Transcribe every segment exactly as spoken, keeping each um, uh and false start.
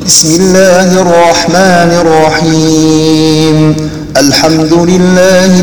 بسم الله الرحمن الرحيم. الحمد لله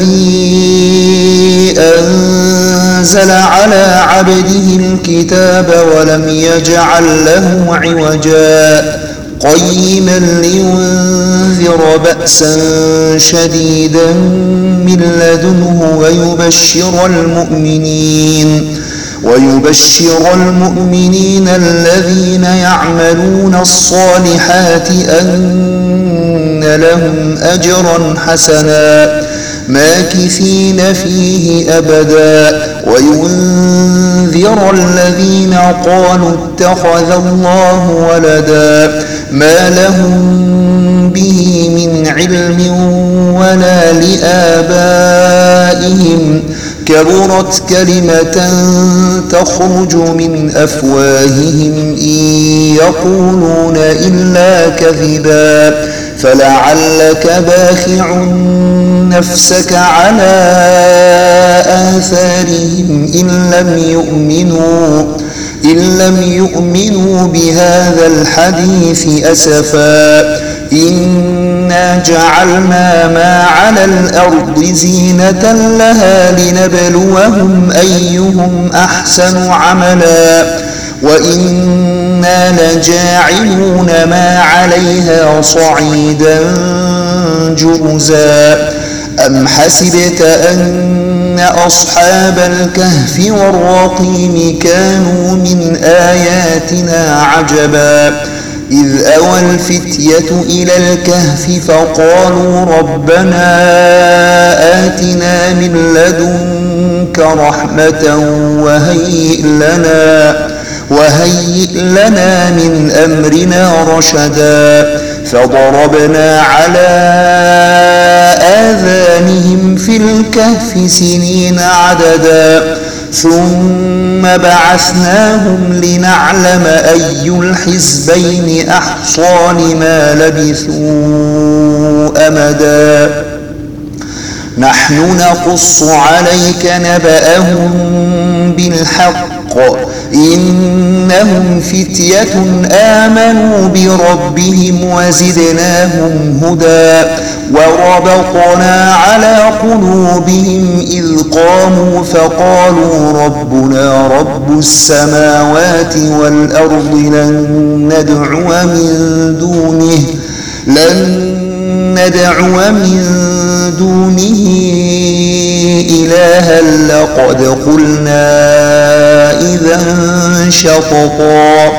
الذي أنزل على عبده الكتاب ولم يجعل له عوجا قيما لينذر بأسا شديدا من لدنه ويبشر المؤمنين ويبشر المؤمنين الذين يعملون الصالحات أن لهم أجرا حسنا ماكثين فيه أبدا وينذر الذين قالوا اتخذ الله ولدا ما لهم به من علم ولا لآبائهم كبرت كلمة تخرج من أفواههم إن يقولون إلا كذبا فلعلك باخع نفسك على آثارهم إن لم يؤمنوا إن لم يؤمنوا بهذا الحديث أسفا إنا جعلنا ما على الأرض زينة لها لنبلوهم أيهم أحسن عملا وإنا لجاعلون ما عليها صعيدا جرزا أم حسبت أن أصحاب الكهف والرقيم كانوا من آياتنا عجبا إذ أوى الفتية إلى الكهف فقالوا ربنا آتنا من لدنك رحمة وهيئ لنا وهيئ لنا من أمرنا رشدا فضربنا على آذانهم في الكهف سنين عددا ثم بعثناهم لنعلم أي الحزبين أحصى لما لبثوا أمدا نحن نقص عليك نبأهم بالحق إنهم فتية آمنوا بربهم وزدناهم هدى وربطنا على قلوبهم إذ قاموا فقالوا ربنا رب السماوات والأرض لن ندعو من دونه لن ندعو من دونه إلها لقد قلنا إذا شططا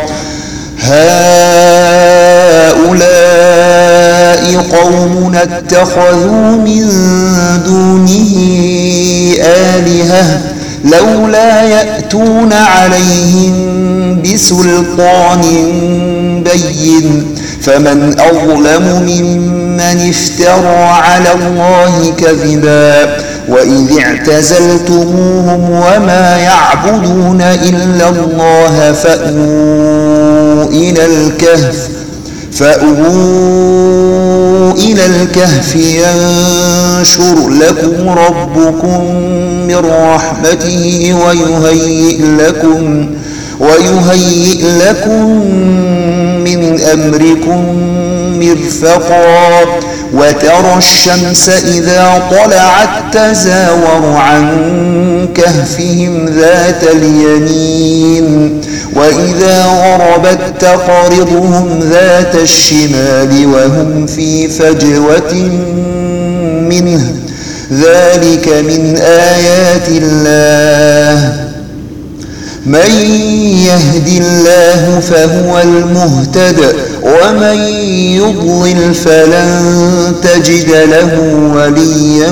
هؤلاء قوم اتخذوا من دونه آلهة لولا يأتون عليهم بسلطان بين فمن أظلم ممن افترى على الله كذبا وإذ اعتزلتموهم وما يعبدون إلا الله فأووا إلى الكهف فأووا إلى الكهف ينشر لكم ربكم من رحمته ويهيئ لكم ويهيئ لكم من أمركم مرفقا وترى الشمس إذا طلعت تزاور عن كهفهم ذات اليمين وإذا غربت تقرضهم ذات الشمال وهم في فجوة منه ذلك من آيات الله من يهد الله فهو المهتد ومن يضلل فلن تجد له وليا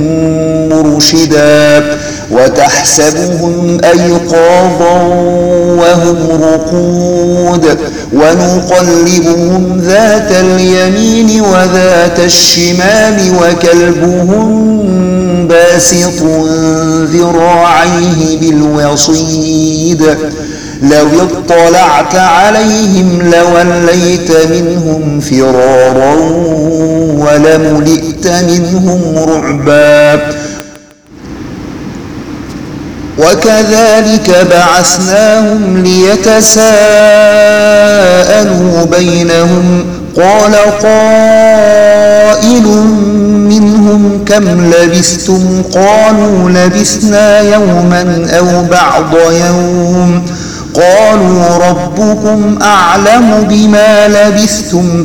مرشدا وتحسبهم أيقاظا وهم رقود ونقلبهم ذات اليمين وذات الشمال وكلبهم باسط ذراعيه بالوصيد لو اطلعت عليهم لوليت منهم فرارا ولملئت منهم رعبا وكذلك بعثناهم ليتساءلوا تساءلوا بينهم قال قائل منهم كم لبثتم قالوا لبثنا يوما أو بعض يوم قالوا ربكم أعلم بما لبثتم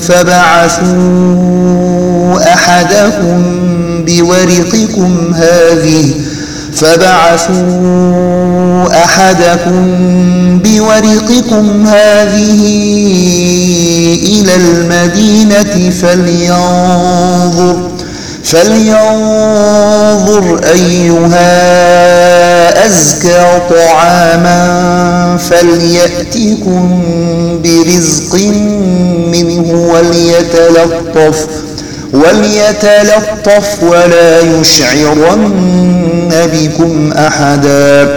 فبعثوا أحدكم بورقكم هذه فبعثوا أحدكم بورقكم هذه إلى المدينة فلينظر فلينظر أيها أزكى طعاما فليأتكم برزق منه وليتلطف وليتلطف ولا يشعرن بكم أحدا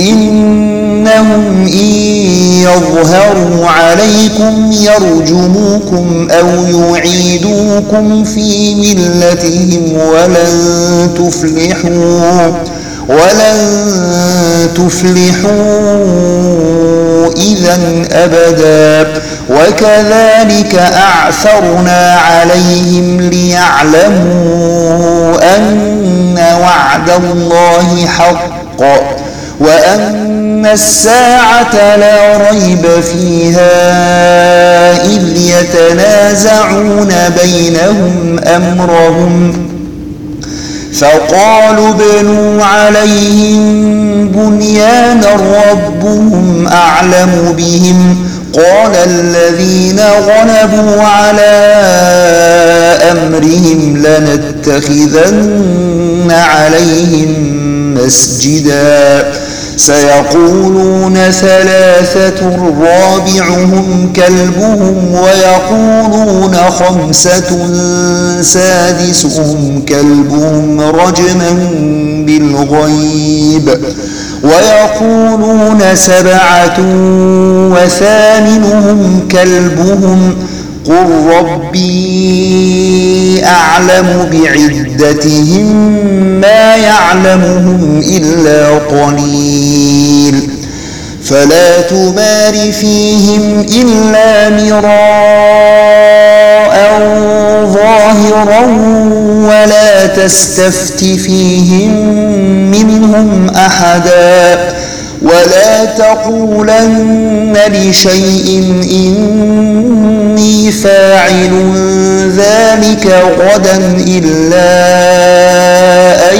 إنهم إن يظهروا عليكم يرجموكم أو يعيدوكم في ملتهم ولن تفلحوا ولن تفلحوا إذا أبدا وكذلك أعثرنا عليهم ليعلموا أن وعد الله حق وأن الساعة لا ريب فيها إذ يتنازعون بينهم أمرهم فقالوا ابنوا عليهم بنيانا ربهم أعلم بهم قال الذين غلبوا على أمرهم لنتخذن عليهم مسجدا سيقولون ثلاثة رابعهم كلبهم ويقولون خمسة سادسهم كلبهم رجما بالغيب ويقولون سبعة وثامنهم كلبهم قل ربي أعلم بعدتهم ما يعلمهم إلا قليل فلا تمار فيهم إلا مراء ظاهرا ولا تستفت فيهم منهم أحدا ولا تقولن لشيء إني فاعل ذلك غدا إلا أن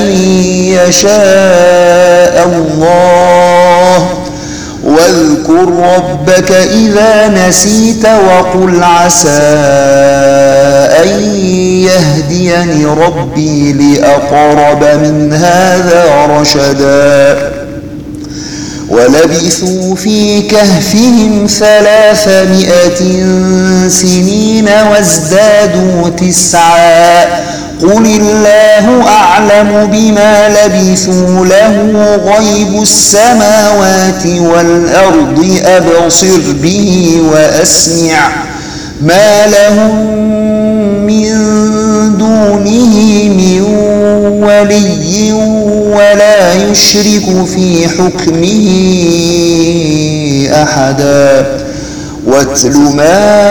يشاء الله واذكر ربك إذا نسيت وقل عسى أن يهديني ربي لأقرب من هذا رشدا ولبثوا في كهفهم ثلاثمائة سنين وازدادوا تسعا قل الله أعلم بما لبثوا له غيب السماوات والأرض أبصر به وأسمع ما لهم من دونه من ولي ولا يشرك في حكمه أحدا واتل ما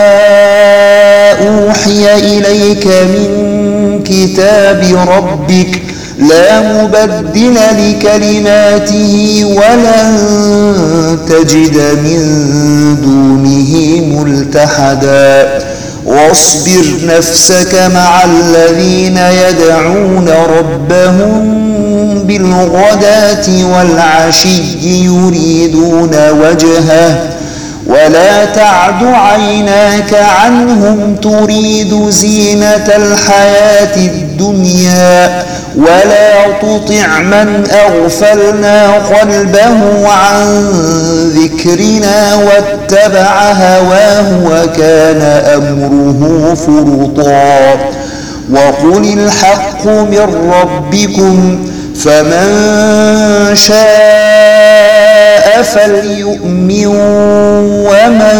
أوحي إليك من كتاب ربك لا مبدل لكلماته ولن تجد من دونه ملتحدا واصبر نفسك مع الذين يدعون ربهم بالغداة والعشي يريدون وجهه ولا تعد عيناك عنهم تريد زينة الحياة الدنيا ولا تطع من أغفلنا قلبه عن ذكرنا واتبع هواه وكان أمره فرطا وقل الحق من ربكم فمن شاء فليؤمن ومن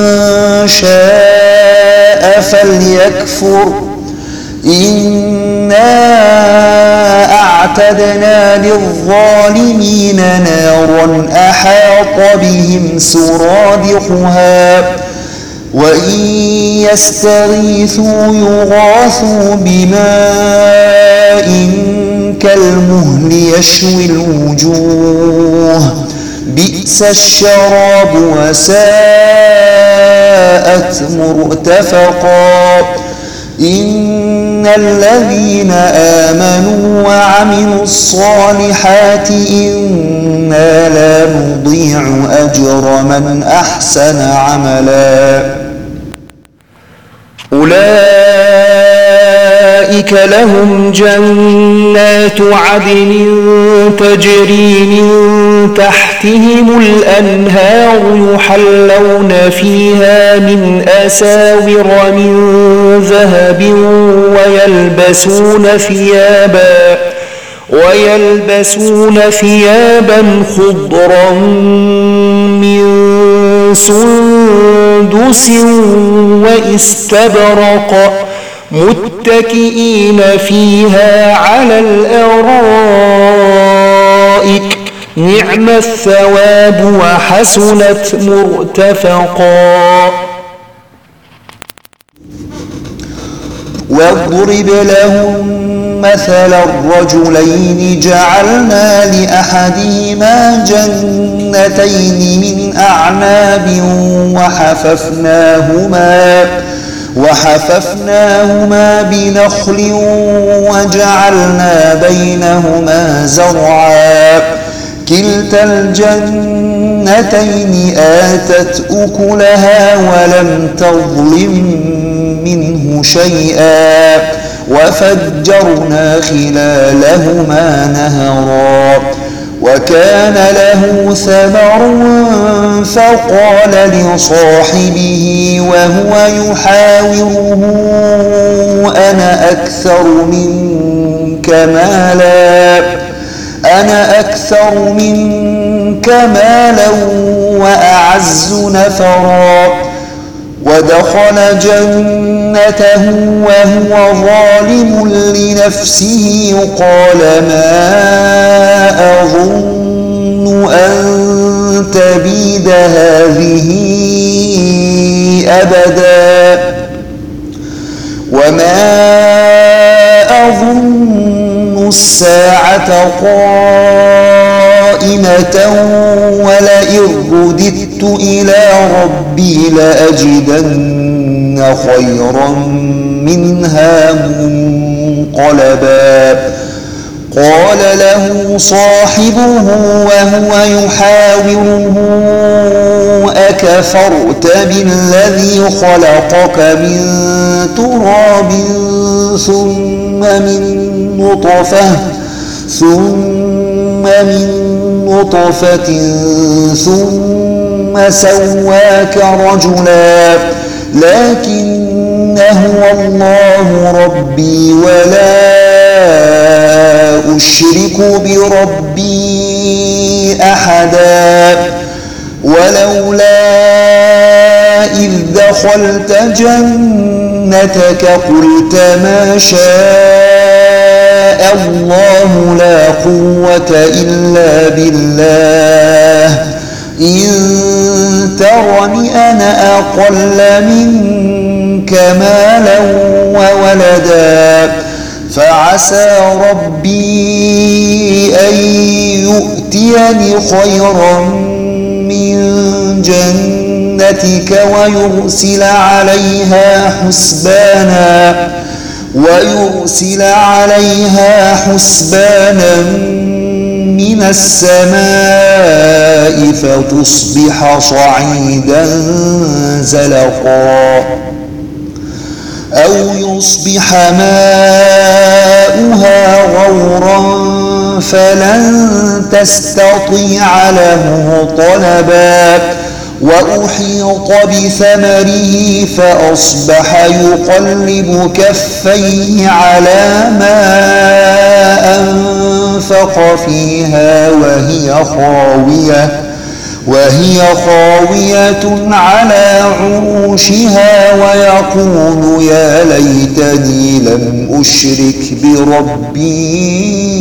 شاء فليكفر إنا أعتدنا للظالمين نارا أحاط بهم سرادقها وإن يستغيثوا يغاثوا بماء كالمهل يشوي الوجوه بئس الشراب وساءت مرتفقا إن الذين آمنوا وعملوا الصالحات إنا لا نضيع أجر من أحسن عملا أولئك لهم جنات عدن تجري من تحتهم الأنهار يحلون فيها من أساور من ذهب ويلبسون ثيابا ويلبسون ثيابا خضرا من سندس واستبرق متكئين فيها على الأرائك نعم الثواب وحسنت مرتفقا واضرب لهم مثل الرجلين جعلنا لأحدهما جنتين من أعناب وحففناهما وحففناهما بنخل وجعلنا بينهما زرعا كلتا الجنتين آتت أكلها ولم تظلم منه شيئا وفجرنا خلالهما نهرا وكان له ثمر فقال لصاحبه وهو يحاوره أنا أكثر منك مالا أنا أكثر منك مالا وأعز نفرا ودخل جنته وهو ظالم لنفسه قال ما أظن أن تبيد هذه أبدا وما أظن الساعة قائمة ولئن رددت إلى ربي لأجدن خيرا منها منقلبا قال له صاحبه وهو يحاوره أكفرت بالذي خلقك من تراب ثم من نطفة ثم من نطفة ثم سواك رجلا لكن هو الله ربي ولا أشرك بربي أحدا ولولا إذ دخلت جنتك قلت ما شاء الله لا قوة إلا بالله إن ترني أنا أقل منك مالا وولدا فعسى ربي أن يؤتيني خيرا من جنتك ويرسل عليها حسبانا ويرسل عليها حسبانا من السماء فتصبح صعيدا زلقا أو يصبح ماؤها غورا فلن تستطيع له طلبا وأحيط بثمره فأصبح يقلب كفيه على ما أنفق فيها وهي خاوية وهي خاوية على عروشها ويقول يا ليتني لم أشرك بربي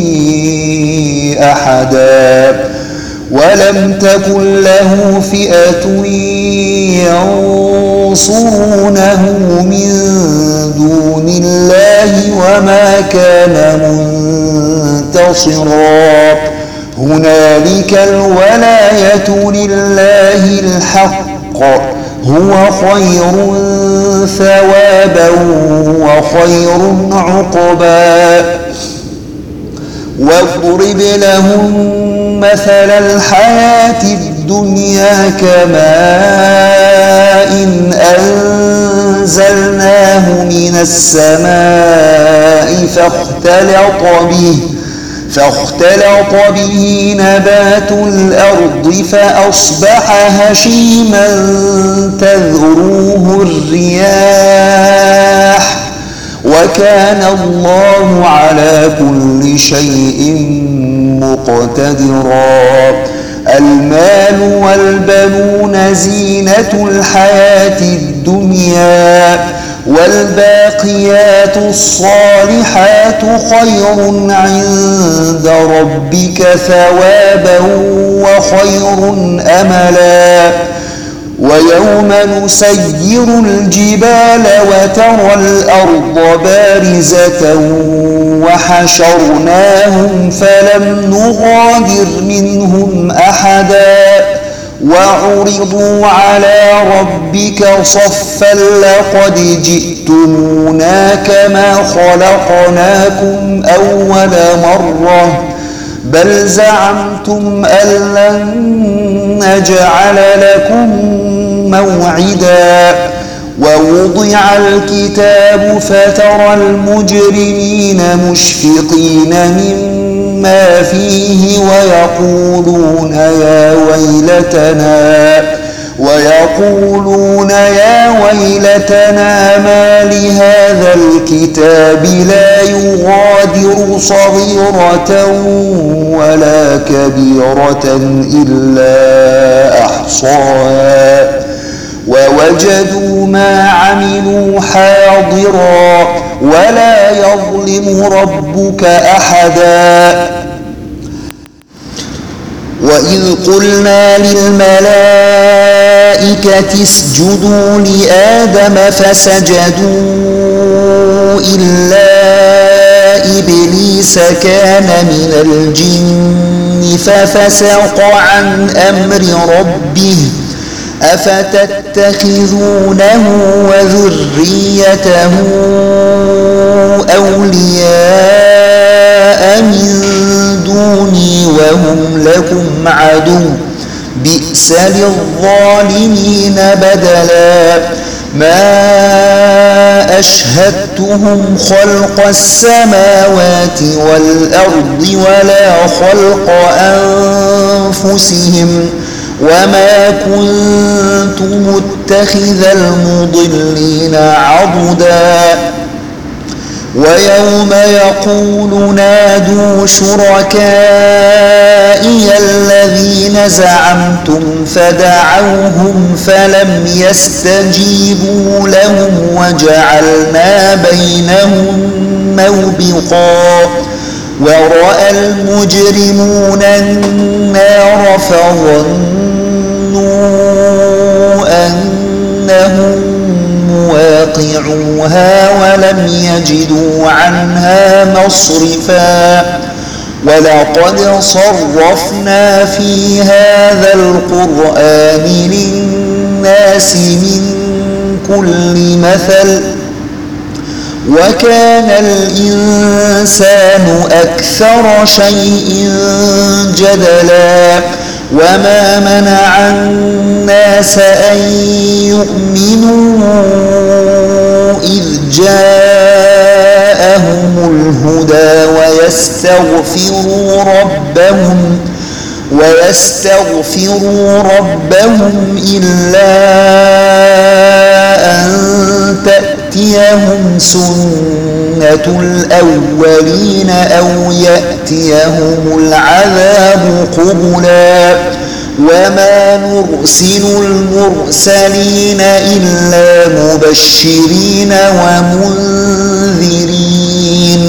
أحدا ولم تكن له فئة ينصرونه من دون الله وما كان منتصرا هنالك الولاية لله الحق هو خير ثوابا وخير عقبا واضرب لهم مثل الحياة الدنيا كماء أنزلناه من السماء فاختلط به فاختلط به نبات الأرض فأصبح هشيما تذروه الرياح وكان الله على كل شيء مقتدرا المال والبنون زينة الحياة الدنيا والباقيات الصالحات خير عند ربك ثوابا وخير أملا ويوم نسير الجبال وترى الأرض بارزة وحشرناهم فلم نغادر منهم أحدا وعرضوا على ربك صفا لقد جئتمونا كما خلقناكم أول مرة بل زعمتم أن لن نجعل لكم موعدا ووضع الكتاب فترى المجرمين مشفقين مما فيه ويقولون يا ويلتنا ويقولون يا ويلتنا ما لهذا الكتاب لا يغادر صغيرة ولا كبيرة إلا أحصاها ووجدوا ما عملوا حاضرا ولا يظلم ربك أحدا وإذ قلنا للملائكة اسجدوا لآدم فسجدوا إلا إبليس كان من الجن ففسق عن أمر ربه أفتتخذونه وذريته أولياء من دوني وهم لكم عدو بئس للظالمين بدلا ما أشهدتهم خلق السماوات والأرض ولا خلق أنفسهم وما كنت متخذ المضلين عضدا ويوم يقول نادوا شركائي الذين زعمتم فدعوهم فلم يستجيبوا لهم وجعلنا بينهم موبقا ورأى المجرمون النار فظنوا أنهم مواقعوها ولم يجدوا عنها مصرفا ولقد صرفنا في هذا القرآن للناس من كل مثل وكان الإنسان أكثر شيء جدلا وما منع الناس أن يؤمنوا إذ جاءهم الهدى ويستغفروا ربهم ويستغفروا ربهم إلا أن تأتيهم سنة الأولين أو يأتيهم العذاب قبلا وما نرسل المرسلين إلا مبشرين ومنذرين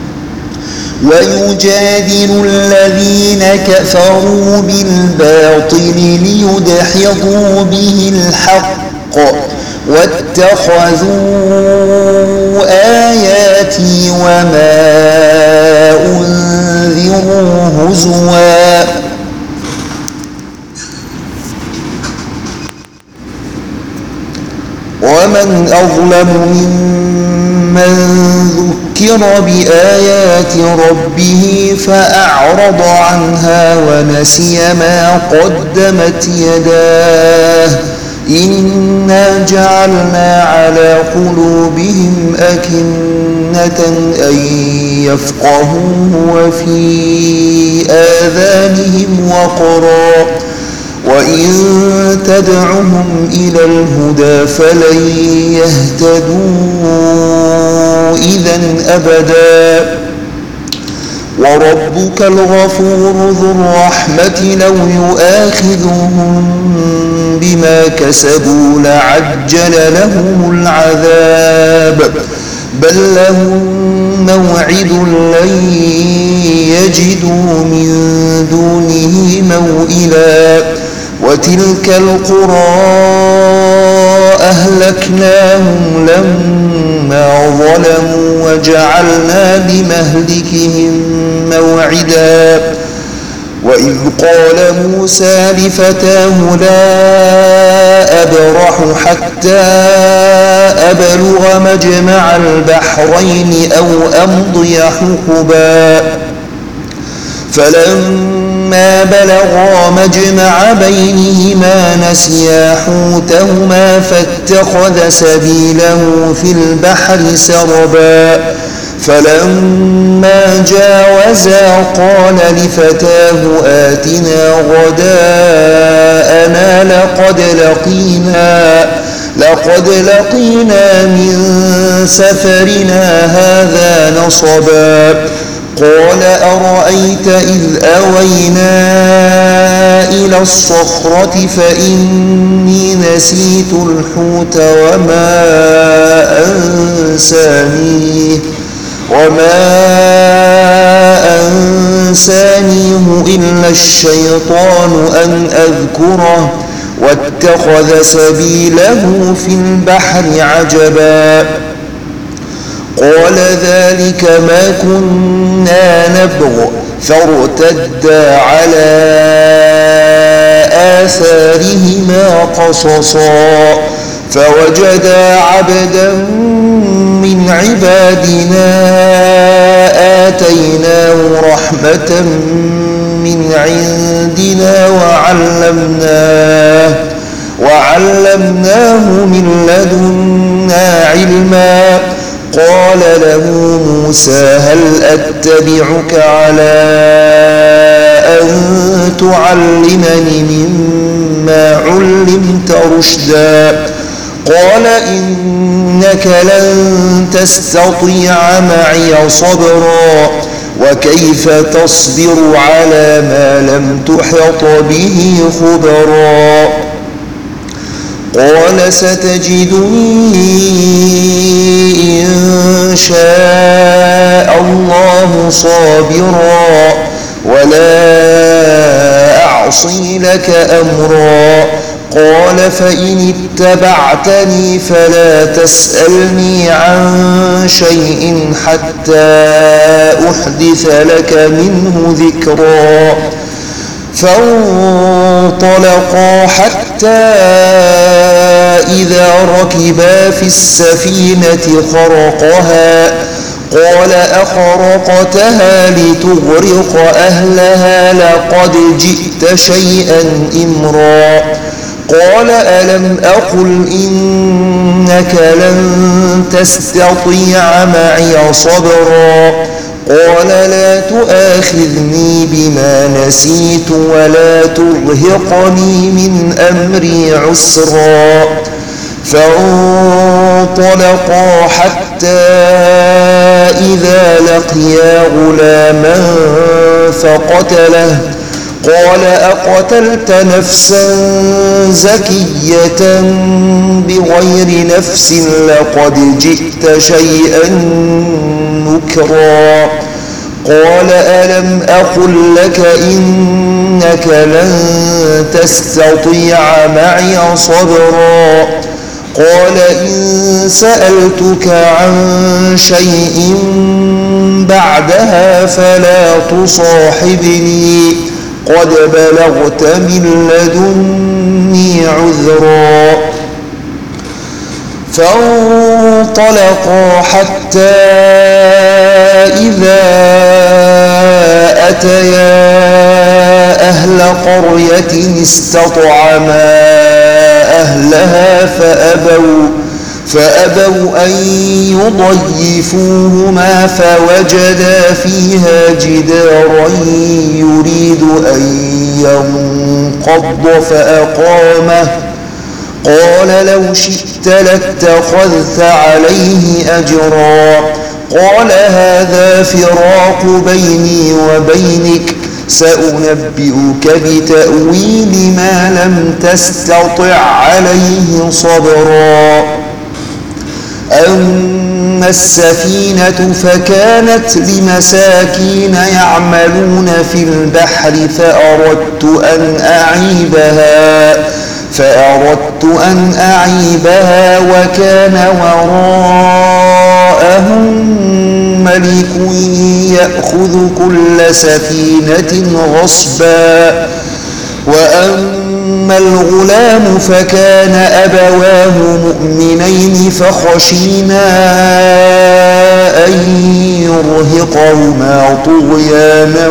ويجادل الذين كفروا بالباطل ليدحضوا به الحق واتخذوا آياتي وما أنذروا هزوا ومن أظلم ممن ذكر بآيات ربه فأعرض عنها ونسي ما قدمت يداه إنا جعلنا على قلوبهم أكنة أن يفقهوه وفي آذانهم وقرا وإن تدعهم إلى الهدى فلن يهتدوا إذن أبدا وربك الغفور ذو الرحمة لو يؤاخذهم بما كسبوا لعجل لهم العذاب بل لهم موعد لن يجدوا من دونه موئلا وتلك القرى أهلكناهم لما ظلموا وجعلنا لمهلكهم موعدا وإذ قال موسى لفتاه لا أبرح حتى أبلغ مجمع البحرين أو أمضي حقبا فلما بلغا مجمع بينهما نسيا حوتهما فاتخذ سبيله في البحر سربا فلما جاوزا قال لفتاه آتنا غداءنا لقد لقينا لقد لقينا من سفرنا هذا نصبا قال أرأيت إذ أوينا إلى الصخرة فإني نسيت الحوت وما أنسانيه وما أنسانيه إلا الشيطان أن أذكره واتخذ سبيله في البحر عجبا قال ذلك ما كنا نبغ فارتدا على آثارهما قصصا فوجدا عبدا من عبادنا آتيناه رحمة من عندنا وعلمناه وعلمناه من لدنا علما قال له موسى هل أتبعك على أن تعلمني مما علمت رشدا قال إنك لن تستطيع معي صبرا وكيف تصبر على ما لم تحط به خبرا قال ستجدني إن شاء الله صابرا ولا أعصي لك أمرا قال فإن اتبعتني فلا تسألني عن شيء حتى أحدث لك منه ذكرا فانطلقا حتى إذا ركبا في السفينة خرقها قال أخرقتها لتغرق أهلها لقد جئت شيئا إمرا قال ألم أقل إنك لن تستطيع معي صبرا قال لا تؤاخذني بما نسيت ولا ترهقني من أمري عسرا فانطلقا حتى إذا لقيا غلاما فقتله قال أقتلت نفسا زكية بغير نفس لقد جئت شيئا نكرا قال ألم أقل لك إنك لن تستطيع معي صبرا قال إن سألتك عن شيء بعدها فلا تصاحبني قد بلغت من لدني عذرا. فانطلقا حتى إذا أتيا أهل قرية استطعما أهلها فأبوا, فأبوا أن يضيفوهما فوجدا فيها جدارا يريد أن ينقض فأقامه قال لو شئت لاتخذت عليه أجرا. قال هذا فراق بيني وبينك سأنبئك بتأويل ما لم تستطع عليه صبرا. أما السفينة فكانت لمساكين يعملون في البحر فأردت أن أعيبها فأردت أن أعيبها وكان وراءهم ملك يأخذ كل سفينة غصبا. وأما الغلام فكان أبواه مؤمنين فخشينا أن يرهقهما طغيانا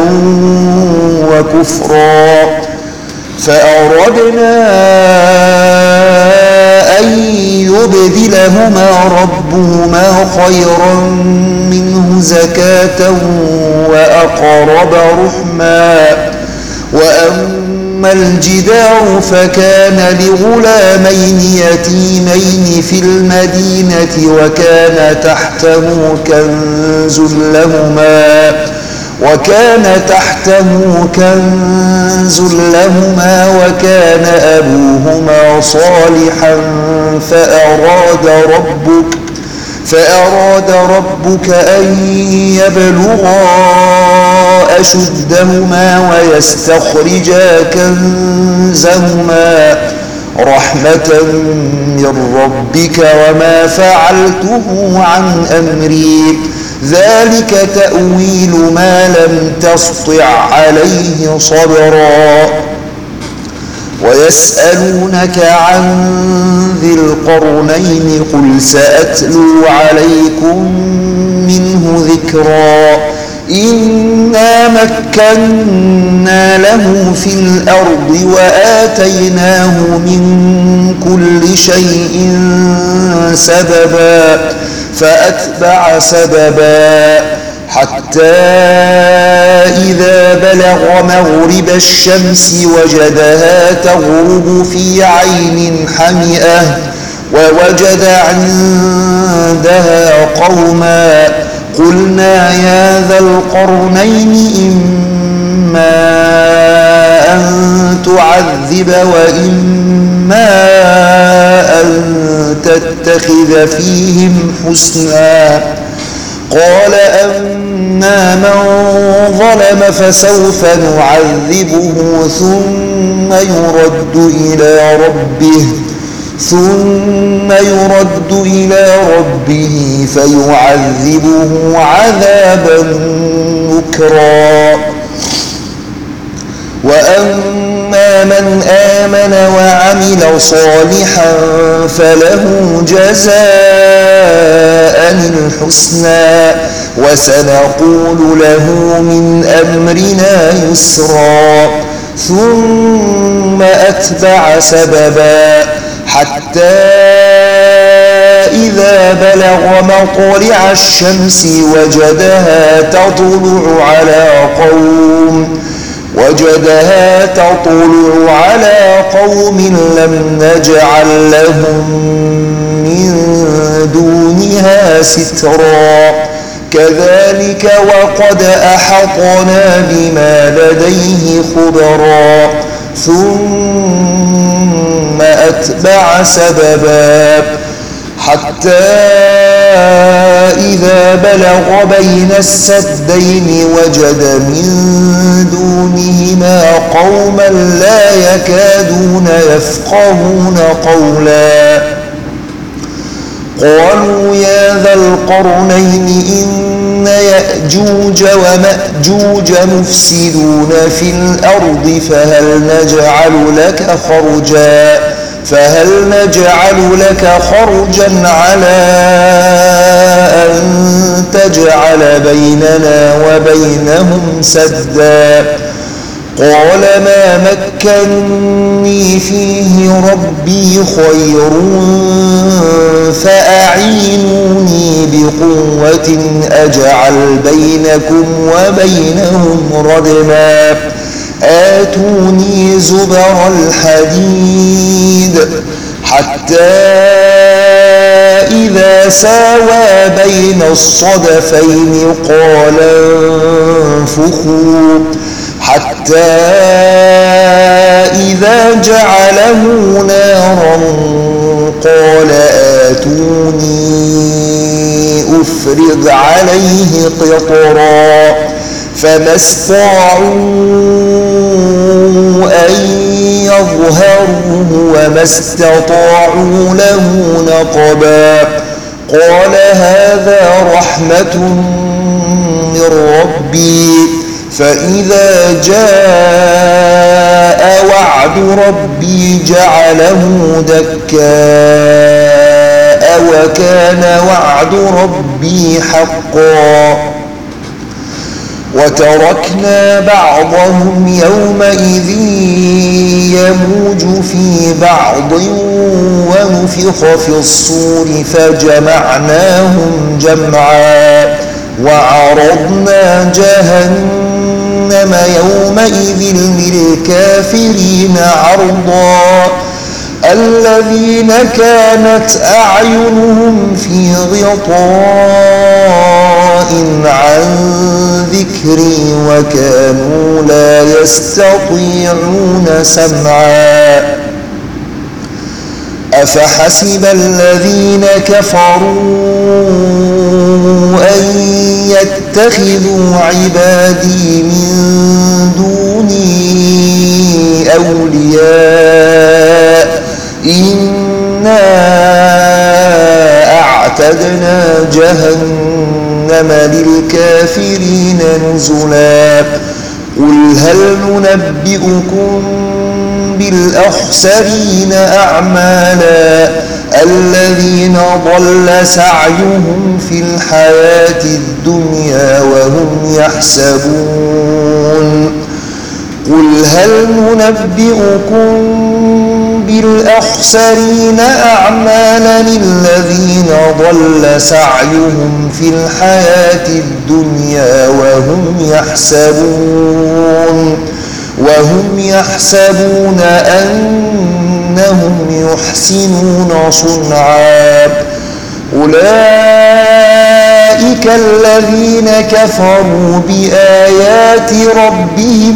وكفرا فأردنا أن يبدلهما ربهما خيرا منه زكاة وأقرب رحما. وأما الجدار فكان لغلامين يتيمين في المدينة وكان تحته كنز لهما وكان تحته كنز لهما وكان أبوهما صالحا فأراد ربك فأراد ربك أن يبلغا أشدهما ويستخرجا كنزهما رحمة من ربك وما فعلته عن أمري ذلك تأويل ما لم تسطع عليه صبرا. ويسألونك عن ذي القرنين قل سأتلو عليكم منه ذكرا. إنا مكنا له في الأرض وآتيناه من كل شيء سببا فأتبع سببا حتى إذا بلغ مغرب الشمس وجدها تغرب في عين حمئة ووجد عندها قوما قلنا يا ذا القرنين إما أن تعذب وإما أن تتخذ فيهم حسنا. قال أما من ظلم فسوف نعذبه ثم يرد إلى ربه ثم يرد إلى ربه فيعذبه عذابا نكرا. وأما من آمن وعمل صالحا فله جزاء الحسنى وسنقول له من أمرنا يسرا. ثم أتبع سببا حتى إذا بلغ مطلع الشمس وجدها تطلع على قوم وجدها تطلع على قوم لم نجعل لهم من دونها سترا. كذلك وقد أحطنا بما لديه خبرا. ثم أتبع سببا حتى إذا بلغ بين السدين وجد من دونهما قوما لا يكادون يفقهون قولا. قالوا يا ذا القرنين إن يأجوج ومأجوج مفسدون في الأرض فهل نجعل لك خرجا فهل نجعل لك خرجا على أن تجعل بيننا وبينهم سدا قال ما مكني فيه ربي خير فأعينوني بقوة أجعل بينكم وبينهم ردما آتوني زبر الحديد حتى إذا ساوى بين الصدفين قال انفخوا حتى إذا جعله نارا قال آتوني أفرغ عليه قطرا فما استطاعوا أن يظهروه وما استطاعوا له نقبا قال هذا رحمة من ربي فإذا جاء وعد ربي جعله دكاء وكان وعد ربي حقا وتركنا بعضهم يومئذ يموج في بعض ونفخ في الصور فجمعناهم جمعا وعرضنا جهنم يومئذ للكافرين عرضا الذين كانت أعينهم في غطاء عن ذكري وكانوا لا يستطيعون سمعا أفحسب الذين كفروا أن يتخذوا عبادي من دوني أولياء إنا أعتدنا جهنم للكافرين نزلا قل هل ننبئكم بالأخسرين أعمالا الذين ضل سعيهم في الحياة الدنيا وهم يحسبون قل هل ننبئكم بالأخسرين أعمالا الذين ضل سعيهم في الحياة الدنيا وهم يحسبون وهم يحسبون أنهم يحسنون صنعا أولئك الذين كفروا بآيات ربهم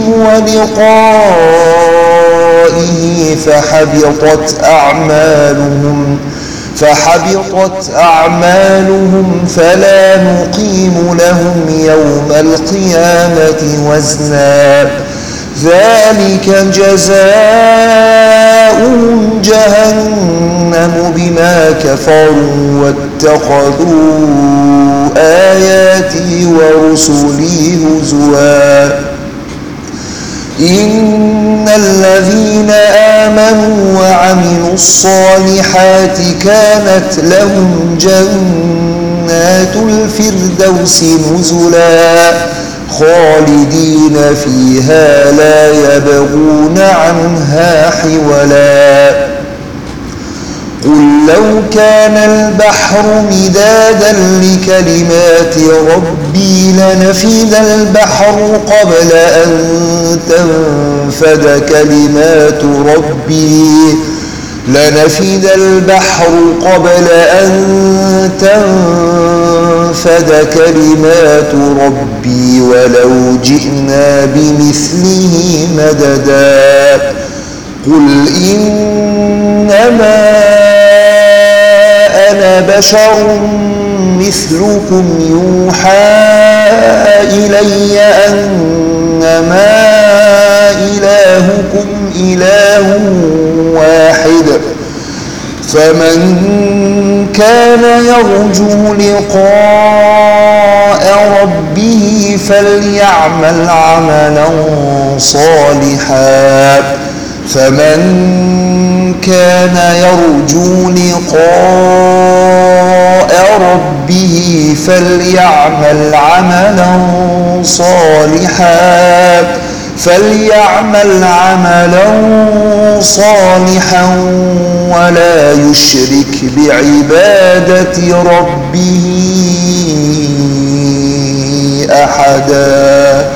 ولقائه فحبطت أعمالهم فحبطت أعمالهم فلا نقيم لهم يوم القيامة وزنا ذلك جزاؤهم جهنم بما كفروا واتخذوا آياتي ورسلي هزوا إن الذين آمنوا وعملوا الصالحات كانت لهم جنات الفردوس نزلا خالدين فيها لا يبغون عنها حولا قل لو كان البحر مدادا لكلمات ربي لنفد البحر قبل أن تنفد كلمات ربي لنفد البحر قبل أن تنفد كلمات ربي ولو جئنا بمثله مددا قل إنما أنا بشر مثلكم يوحى إلي أنما إلهكم إله واحد فمن كان يرجو لقاء ربه فليعمل عملا صالحا فمن كان يرجو لقاء ربه فليعمل عملا صالحا فليعمل عملا صالحا ولا يشرك بعبادة ربه أحدا.